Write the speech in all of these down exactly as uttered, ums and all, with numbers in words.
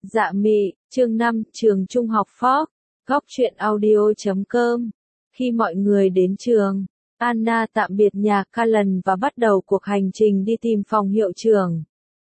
Dạ mị, chương năm, trường trung học Fox, góc truyện audio chấm com. Khi mọi người đến trường, Anna tạm biệt nhà Callan và bắt đầu cuộc hành trình đi tìm phòng hiệu trưởng.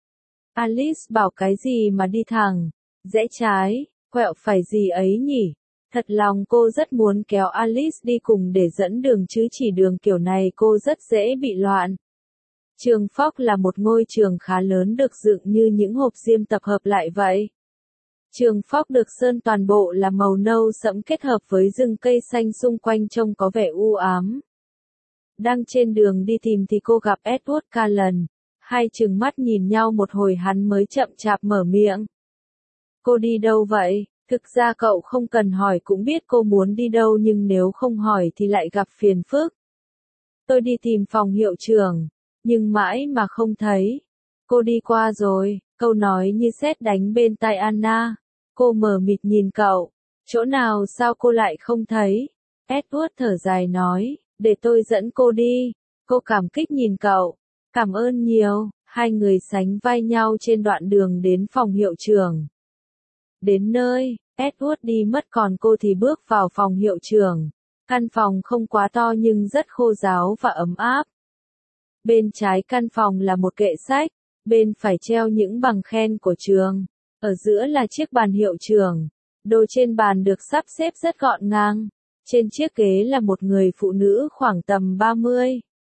Alice bảo cái gì mà đi thẳng, rẽ trái, quẹo phải gì ấy nhỉ? Thật lòng cô rất muốn kéo Alice đi cùng để dẫn đường chứ chỉ đường kiểu này cô rất dễ bị loạn. Trường Fox là một ngôi trường khá lớn được dựng như những hộp diêm tập hợp lại vậy. Trường Fox được sơn toàn bộ là màu nâu sẫm kết hợp với rừng cây xanh xung quanh trông có vẻ u ám. Đang trên đường đi tìm thì cô gặp Edward Callan. Hai trừng mắt nhìn nhau một hồi hắn mới chậm chạp mở miệng. Cô đi đâu vậy? Thực ra cậu không cần hỏi cũng biết cô muốn đi đâu nhưng nếu không hỏi thì lại gặp phiền phức. Tôi đi tìm phòng hiệu trưởng, nhưng mãi mà không thấy. Cô đi qua rồi, câu nói như sét đánh bên tai Anna. Cô mờ mịt nhìn cậu. Chỗ nào sao cô lại không thấy? Edward thở dài nói, để tôi dẫn cô đi. Cô cảm kích nhìn cậu. Cảm ơn nhiều. Hai người sánh vai nhau trên đoạn đường đến phòng hiệu trưởng. Đến nơi, Edward đi mất còn cô thì bước vào phòng hiệu trưởng. Căn phòng không quá to nhưng rất khô ráo và ấm áp. Bên trái căn phòng là một kệ sách, bên phải treo những bằng khen của trường. Ở giữa là chiếc bàn hiệu trưởng. Đồ trên bàn được sắp xếp rất gọn ngang. Trên chiếc ghế là một người phụ nữ khoảng tầm ba mươi,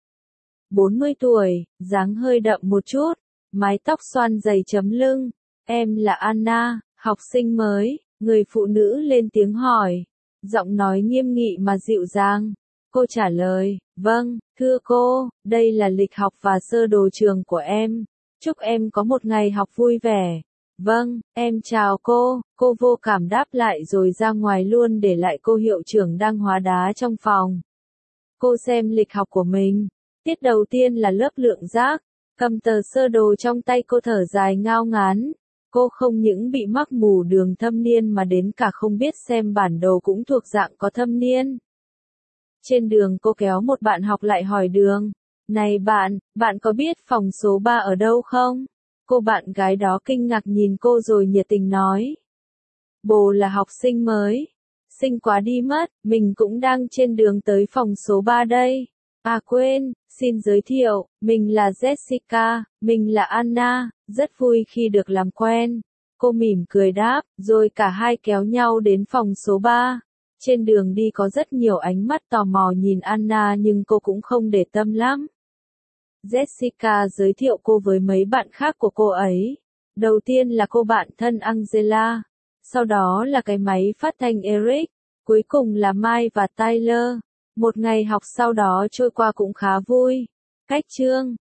bốn mươi tuổi, dáng hơi đậm một chút, mái tóc xoăn dày chấm lưng. Em là Anna, học sinh mới, người phụ nữ lên tiếng hỏi. Giọng nói nghiêm nghị mà dịu dàng. Cô trả lời, vâng, thưa cô, đây là lịch học và sơ đồ trường của em. Chúc em có một ngày học vui vẻ. Vâng, em chào cô, cô vô cảm đáp lại rồi ra ngoài luôn để lại cô hiệu trưởng đang hóa đá trong phòng. Cô xem lịch học của mình. Tiết đầu tiên là lớp lượng giác. Cầm tờ sơ đồ trong tay cô thở dài ngao ngán. Cô không những bị mắc mù đường thâm niên mà đến cả không biết xem bản đồ cũng thuộc dạng có thâm niên. Trên đường cô kéo một bạn học lại hỏi đường. Này bạn, bạn có biết phòng số ba ở đâu không? Cô bạn gái đó kinh ngạc nhìn cô rồi nhiệt tình nói. Bồ là học sinh mới. Xinh quá đi mất, mình cũng đang trên đường tới phòng số ba đây. À quên, xin giới thiệu, mình là Jessica, mình là Anna, rất vui khi được làm quen. Cô mỉm cười đáp, rồi cả hai kéo nhau đến phòng số ba. Trên đường đi có rất nhiều ánh mắt tò mò nhìn Anna nhưng cô cũng không để tâm lắm. Jessica giới thiệu cô với mấy bạn khác của cô ấy. Đầu tiên là cô bạn thân Angela, sau đó là cái máy phát thanh Eric, cuối cùng là Mike và Tyler. Một ngày học sau đó trôi qua cũng khá vui. Cách chương